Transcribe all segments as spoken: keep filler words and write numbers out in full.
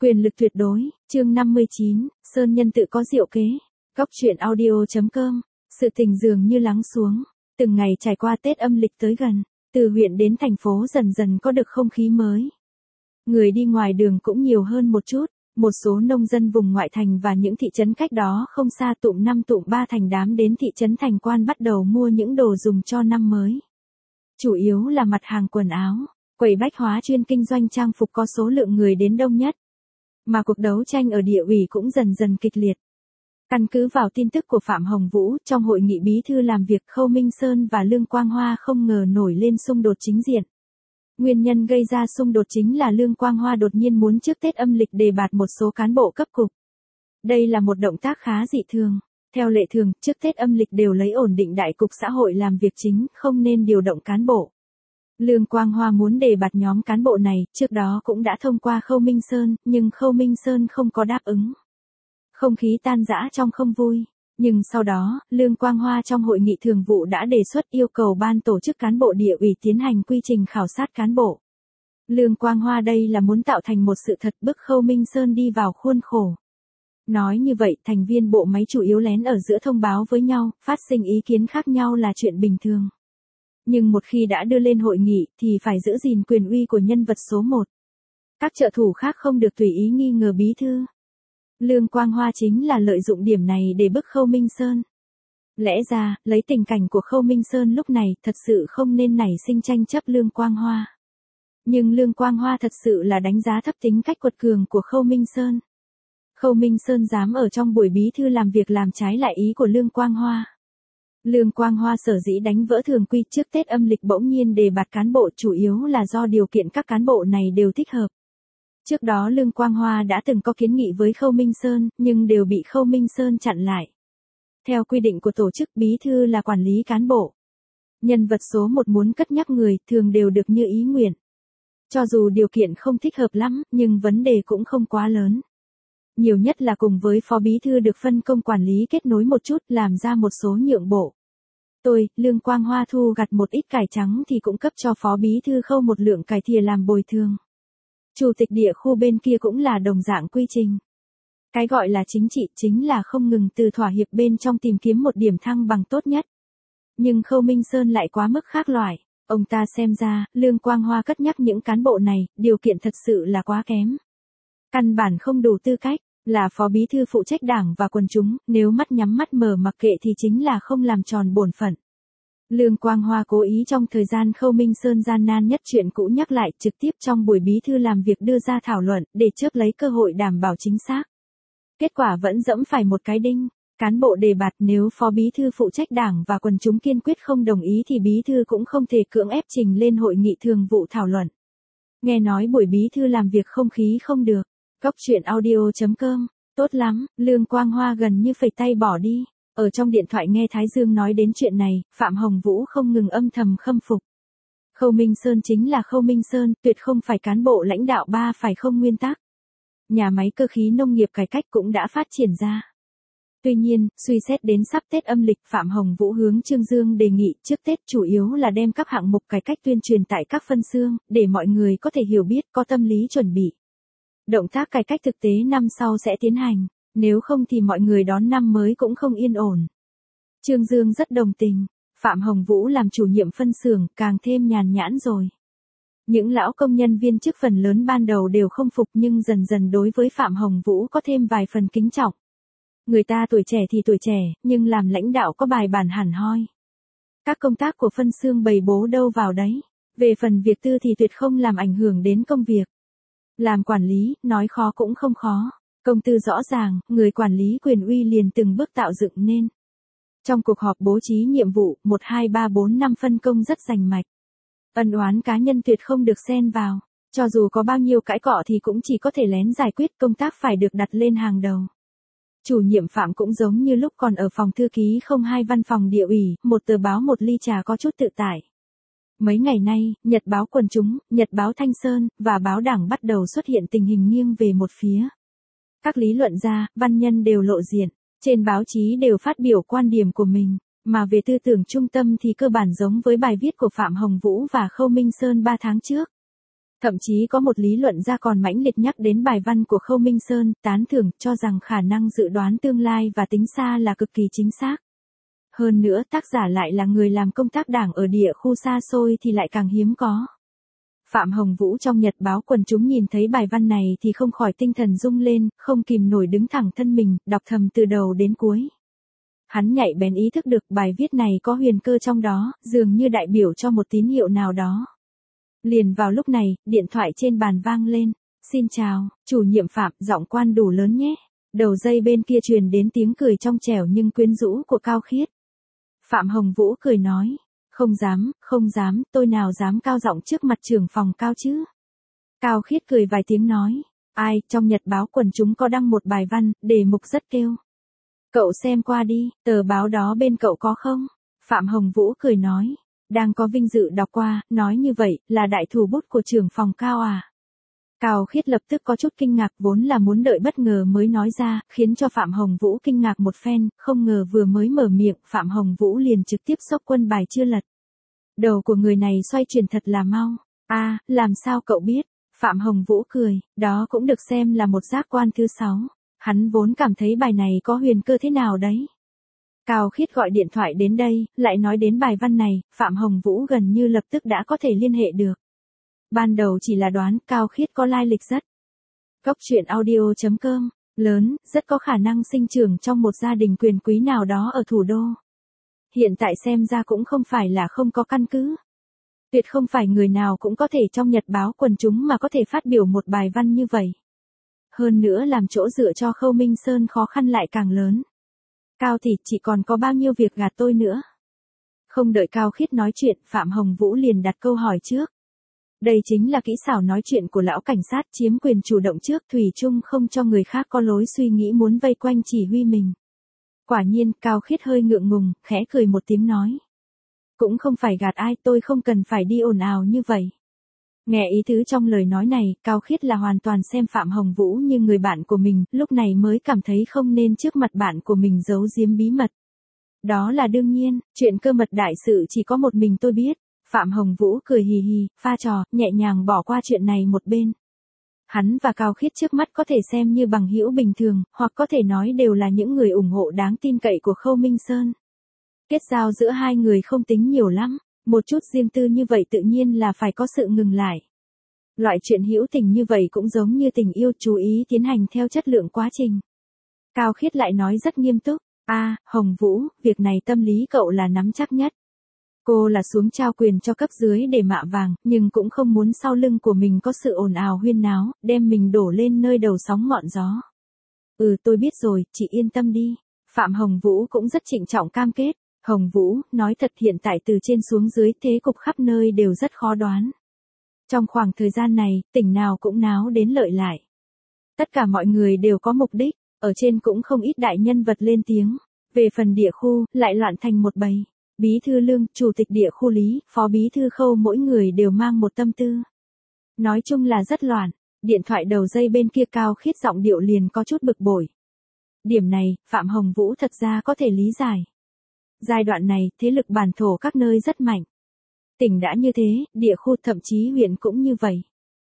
Quyền lực tuyệt đối, chương năm mươi chín, Sơn Nhân tự có diệu kế. Góc truyện audio.com, sự tình dường như lắng xuống, từng ngày trải qua Tết âm lịch tới gần, từ huyện đến thành phố dần dần có được không khí mới. Người đi ngoài đường cũng nhiều hơn một chút, một số nông dân vùng ngoại thành và những thị trấn cách đó không xa tụm năm tụm ba thành đám đến thị trấn Thành Quan bắt đầu mua những đồ dùng cho năm mới. Chủ yếu là mặt hàng quần áo, quầy bách hóa chuyên kinh doanh trang phục có số lượng người đến đông nhất. Mà cuộc đấu tranh ở địa ủy cũng dần dần kịch liệt. Căn cứ vào tin tức của Phạm Hồng Vũ, trong hội nghị bí thư làm việc Khâu Minh Sơn và Lương Quang Hoa không ngờ nổi lên xung đột chính diện. Nguyên nhân gây ra xung đột chính là Lương Quang Hoa đột nhiên muốn trước Tết âm lịch đề bạt một số cán bộ cấp cục. Đây là một động tác khá dị thường. Theo lệ thường, trước Tết âm lịch đều lấy ổn định đại cục xã hội làm việc chính, không nên điều động cán bộ. Lương Quang Hoa muốn đề bạt nhóm cán bộ này, trước đó cũng đã thông qua Khâu Minh Sơn, nhưng Khâu Minh Sơn không có đáp ứng. Không khí tan rã trong không vui. Nhưng sau đó, Lương Quang Hoa trong hội nghị thường vụ đã đề xuất yêu cầu ban tổ chức cán bộ địa ủy tiến hành quy trình khảo sát cán bộ. Lương Quang Hoa đây là muốn tạo thành một sự thật bức Khâu Minh Sơn đi vào khuôn khổ. Nói như vậy, thành viên bộ máy chủ yếu lén ở giữa thông báo với nhau, phát sinh ý kiến khác nhau là chuyện bình thường. Nhưng một khi đã đưa lên hội nghị thì phải giữ gìn quyền uy của nhân vật số một. Các trợ thủ khác không được tùy ý nghi ngờ bí thư. Lương Quang Hoa chính là lợi dụng điểm này để bức Khâu Minh Sơn. Lẽ ra, lấy tình cảnh của Khâu Minh Sơn lúc này thật sự không nên nảy sinh tranh chấp Lương Quang Hoa. Nhưng Lương Quang Hoa thật sự là đánh giá thấp tính cách quật cường của Khâu Minh Sơn. Khâu Minh Sơn dám ở trong buổi bí thư làm việc làm trái lại ý của Lương Quang Hoa. Lương Quang Hoa sở dĩ đánh vỡ thường quy trước Tết âm lịch bỗng nhiên đề bạt cán bộ chủ yếu là do điều kiện các cán bộ này đều thích hợp. Trước đó Lương Quang Hoa đã từng có kiến nghị với Khâu Minh Sơn, nhưng đều bị Khâu Minh Sơn chặn lại. Theo quy định của tổ chức, bí thư là quản lý cán bộ. Nhân vật số một muốn cất nhắc người thường đều được như ý nguyện. Cho dù điều kiện không thích hợp lắm, nhưng vấn đề cũng không quá lớn. Nhiều nhất là cùng với phó bí thư được phân công quản lý kết nối một chút, làm ra một số nhượng bộ. Tôi, Lương Quang Hoa thu gặt một ít cải trắng thì cũng cấp cho phó bí thư Khâu một lượng cải thìa làm bồi thường. Chủ tịch địa khu bên kia cũng là đồng dạng quy trình. Cái gọi là chính trị chính là không ngừng từ thỏa hiệp bên trong tìm kiếm một điểm thăng bằng tốt nhất. Nhưng Khâu Minh Sơn lại quá mức khác loại. Ông ta xem ra, Lương Quang Hoa cất nhắc những cán bộ này, điều kiện thật sự là quá kém. Căn bản không đủ tư cách, là phó bí thư phụ trách đảng và quần chúng, nếu mắt nhắm mắt mở mặc kệ thì chính là không làm tròn bổn phận. Lương Quang Hoa cố ý trong thời gian Khâu Minh Sơn gian nan nhất chuyện cũ nhắc lại trực tiếp trong buổi bí thư làm việc đưa ra thảo luận, để chớp lấy cơ hội đảm bảo chính xác. Kết quả vẫn dẫm phải một cái đinh, cán bộ đề bạt nếu phó bí thư phụ trách đảng và quần chúng kiên quyết không đồng ý thì bí thư cũng không thể cưỡng ép trình lên hội nghị thường vụ thảo luận. Nghe nói buổi bí thư làm việc không khí không được. Góc truyện audio.com, tốt lắm, Lương Quang Hoa gần như phẩy tay bỏ đi. Ở trong điện thoại nghe Thái Dương nói đến chuyện này, Phạm Hồng Vũ không ngừng âm thầm khâm phục. Khâu Minh Sơn chính là Khâu Minh Sơn, tuyệt không phải cán bộ lãnh đạo ba phải không nguyên tắc. Nhà máy cơ khí nông nghiệp cải cách cũng đã phát triển ra. Tuy nhiên, suy xét đến sắp Tết âm lịch, Phạm Hồng Vũ hướng Trương Dương đề nghị trước Tết chủ yếu là đem các hạng mục cải cách tuyên truyền tại các phân xưởng, để mọi người có thể hiểu biết, có tâm lý chuẩn bị. Động tác cải cách thực tế năm sau sẽ tiến hành, nếu không thì mọi người đón năm mới cũng không yên ổn. Trương Dương rất đồng tình, Phạm Hồng Vũ làm chủ nhiệm phân xưởng càng thêm nhàn nhãn rồi. Những lão công nhân viên chức phần lớn ban đầu đều không phục nhưng dần dần đối với Phạm Hồng Vũ có thêm vài phần kính trọng. Người ta tuổi trẻ thì tuổi trẻ, nhưng làm lãnh đạo có bài bản hẳn hoi. Các công tác của phân xưởng bày bố đâu vào đấy, về phần việc tư thì tuyệt không làm ảnh hưởng đến công việc. Làm quản lý, nói khó cũng không khó. Công tư rõ ràng, người quản lý quyền uy liền từng bước tạo dựng nên. Trong cuộc họp bố trí nhiệm vụ, một hai ba bốn năm phân công rất rành mạch. Ân oán cá nhân tuyệt không được xen vào. Cho dù có bao nhiêu cãi cọ thì cũng chỉ có thể lén giải quyết, công tác phải được đặt lên hàng đầu. Chủ nhiệm Phạm cũng giống như lúc còn ở phòng thư ký không hai văn phòng địa ủy, một tờ báo một ly trà có chút tự tại. Mấy ngày nay, Nhật báo Quần chúng, Nhật báo Thanh Sơn, và báo Đảng bắt đầu xuất hiện tình hình nghiêng về một phía. Các lý luận gia, văn nhân đều lộ diện, trên báo chí đều phát biểu quan điểm của mình, mà về tư tưởng trung tâm thì cơ bản giống với bài viết của Phạm Hồng Vũ và Khâu Minh Sơn ba tháng trước. Thậm chí có một lý luận gia còn mãnh liệt nhắc đến bài văn của Khâu Minh Sơn, tán thưởng cho rằng khả năng dự đoán tương lai và tính xa là cực kỳ chính xác. Hơn nữa tác giả lại là người làm công tác đảng ở địa khu xa xôi thì lại càng hiếm có. Phạm Hồng Vũ trong nhật báo quần chúng nhìn thấy bài văn này thì không khỏi tinh thần rung lên, không kìm nổi đứng thẳng thân mình, đọc thầm từ đầu đến cuối. Hắn nhạy bén ý thức được bài viết này có huyền cơ trong đó, dường như đại biểu cho một tín hiệu nào đó. Liền vào lúc này, điện thoại trên bàn vang lên. Xin chào, chủ nhiệm Phạm, giọng quan đủ lớn nhé. Đầu dây bên kia truyền đến tiếng cười trong trẻo nhưng quyến rũ của Cao Khiết. Phạm Hồng Vũ cười nói. Không dám, không dám, tôi nào dám cao giọng trước mặt trưởng phòng Cao chứ. Cao Khiết cười vài tiếng nói. Ai, trong nhật báo quần chúng có đăng một bài văn, đề mục rất kêu. Cậu xem qua đi, tờ báo đó bên cậu có không? Phạm Hồng Vũ cười nói. Đang có vinh dự đọc qua, nói như vậy, là đại thủ bút của trưởng phòng Cao à? Cao Khiết lập tức có chút kinh ngạc, vốn là muốn đợi bất ngờ mới nói ra, khiến cho Phạm Hồng Vũ kinh ngạc một phen, không ngờ vừa mới mở miệng, Phạm Hồng Vũ liền trực tiếp xốc quân bài chưa lật. Đầu của người này xoay chuyển thật là mau. À, làm sao cậu biết? Phạm Hồng Vũ cười, đó cũng được xem là một giác quan thứ sáu. Hắn vốn cảm thấy bài này có huyền cơ thế nào đấy. Cao Khiết gọi điện thoại đến đây, lại nói đến bài văn này, Phạm Hồng Vũ gần như lập tức đã có thể liên hệ được. Ban đầu chỉ là đoán Cao Khiết có lai lịch rất. Góc truyện audio chấm com, lớn, rất có khả năng sinh trưởng trong một gia đình quyền quý nào đó ở thủ đô. Hiện tại xem ra cũng không phải là không có căn cứ. Tuyệt không phải người nào cũng có thể trong nhật báo quần chúng mà có thể phát biểu một bài văn như vậy. Hơn nữa làm chỗ dựa cho Khâu Minh Sơn khó khăn lại càng lớn. Cao thì chỉ còn có bao nhiêu việc gạt tôi nữa. Không đợi Cao Khiết nói chuyện, Phạm Hồng Vũ liền đặt câu hỏi trước. Đây chính là kỹ xảo nói chuyện của lão cảnh sát, chiếm quyền chủ động trước, thủy chung không cho người khác có lối suy nghĩ muốn vây quanh chỉ huy mình. Quả nhiên, Cao Khiết hơi ngượng ngùng, khẽ cười một tiếng nói. Cũng không phải gạt ai, tôi không cần phải đi ồn ào như vậy. Nghe ý tứ trong lời nói này, Cao Khiết là hoàn toàn xem Phạm Hồng Vũ như người bạn của mình, lúc này mới cảm thấy không nên trước mặt bạn của mình giấu giếm bí mật. Đó là đương nhiên, chuyện cơ mật đại sự chỉ có một mình tôi biết. Phạm Hồng Vũ cười hì hì, pha trò, nhẹ nhàng bỏ qua chuyện này một bên. Hắn và Cao Khiết trước mắt có thể xem như bằng hữu bình thường, hoặc có thể nói đều là những người ủng hộ đáng tin cậy của Khâu Minh Sơn. Kết giao giữa hai người không tính nhiều lắm, một chút riêng tư như vậy tự nhiên là phải có sự ngừng lại. Loại chuyện hữu tình như vậy cũng giống như tình yêu, chú ý tiến hành theo chất lượng quá trình. Cao Khiết lại nói rất nghiêm túc, a à, Hồng Vũ, việc này tâm lý cậu là nắm chắc nhất. Cô là xuống trao quyền cho cấp dưới để mạ vàng, nhưng cũng không muốn sau lưng của mình có sự ồn ào huyên náo, đem mình đổ lên nơi đầu sóng ngọn gió. Ừ tôi biết rồi, chị yên tâm đi. Phạm Hồng Vũ cũng rất trịnh trọng cam kết. Hồng Vũ, nói thật hiện tại từ trên xuống dưới thế cục khắp nơi đều rất khó đoán. Trong khoảng thời gian này, tỉnh nào cũng náo đến lợi lại. Tất cả mọi người đều có mục đích, ở trên cũng không ít đại nhân vật lên tiếng. Về phần địa khu, lại loạn thành một bầy. Bí thư Lương, chủ tịch địa khu Lý, phó bí thư Khâu mỗi người đều mang một tâm tư. Nói chung là rất loạn, điện thoại đầu dây bên kia Cao Khiết giọng điệu liền có chút bực bội. Điểm này, Phạm Hồng Vũ thật ra có thể lý giải. Giai đoạn này, thế lực bản thổ các nơi rất mạnh. Tỉnh đã như thế, địa khu thậm chí huyện cũng như vậy.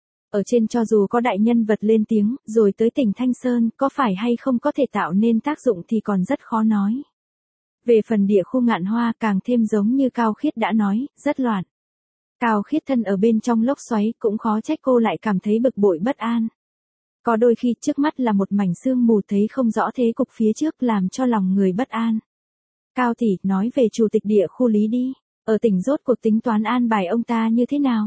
Ở trên cho dù có đại nhân vật lên tiếng, rồi tới tỉnh Thanh Sơn, có phải hay không có thể tạo nên tác dụng thì còn rất khó nói. Về phần địa khu Ngạn Hoa càng thêm giống như Cao Khiết đã nói, rất loạn. Cao Khiết thân ở bên trong lốc xoáy cũng khó trách cô lại cảm thấy bực bội bất an. Có đôi khi trước mắt là một mảnh sương mù thấy không rõ thế cục phía trước làm cho lòng người bất an. Cao tỷ, nói về chủ tịch địa khu Lý đi, ở tỉnh rốt cuộc tính toán an bài ông ta như thế nào?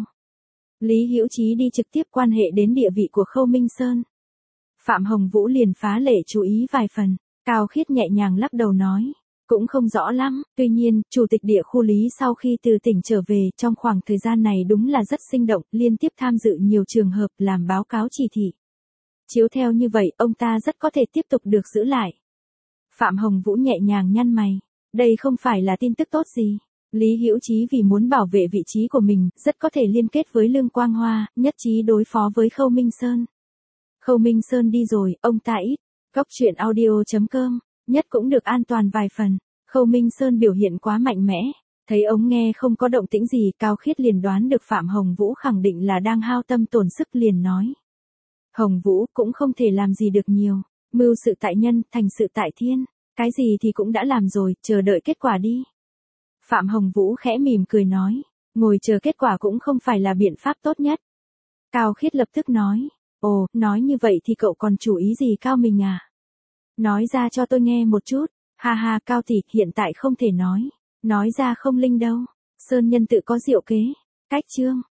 Lý Hữu Chí đi trực tiếp quan hệ đến địa vị của Khâu Minh Sơn. Phạm Hồng Vũ liền phá lệ chú ý vài phần, Cao Khiết nhẹ nhàng lắc đầu nói. Cũng không rõ lắm, tuy nhiên, chủ tịch địa khu Lý sau khi từ tỉnh trở về trong khoảng thời gian này đúng là rất sinh động, liên tiếp tham dự nhiều trường hợp làm báo cáo chỉ thị. Chiếu theo như vậy, ông ta rất có thể tiếp tục được giữ lại. Phạm Hồng Vũ nhẹ nhàng nhăn mày, đây không phải là tin tức tốt gì. Lý Hữu Chí vì muốn bảo vệ vị trí của mình, rất có thể liên kết với Lương Quang Hoa, nhất trí đối phó với Khâu Minh Sơn. Khâu Minh Sơn đi rồi, ông ta ít. Góc truyện audio chấm com, nhất cũng được an toàn vài phần. Khâu Minh Sơn biểu hiện quá mạnh mẽ. Thấy ống nghe không có động tĩnh gì, Cao Khiết liền đoán được Phạm Hồng Vũ khẳng định là đang hao tâm tổn sức liền nói. Hồng Vũ cũng không thể làm gì được nhiều, mưu sự tại nhân, thành sự tại thiên, cái gì thì cũng đã làm rồi, chờ đợi kết quả đi. Phạm Hồng Vũ khẽ mỉm cười nói, ngồi chờ kết quả cũng không phải là biện pháp tốt nhất. Cao Khiết lập tức nói, ồ, nói như vậy thì cậu còn chủ ý gì Cao mình à? Nói ra cho tôi nghe một chút, ha ha Cao tỷ, hiện tại không thể nói, nói ra không linh đâu, Sơn Nhân tự có diệu kế, cách chương.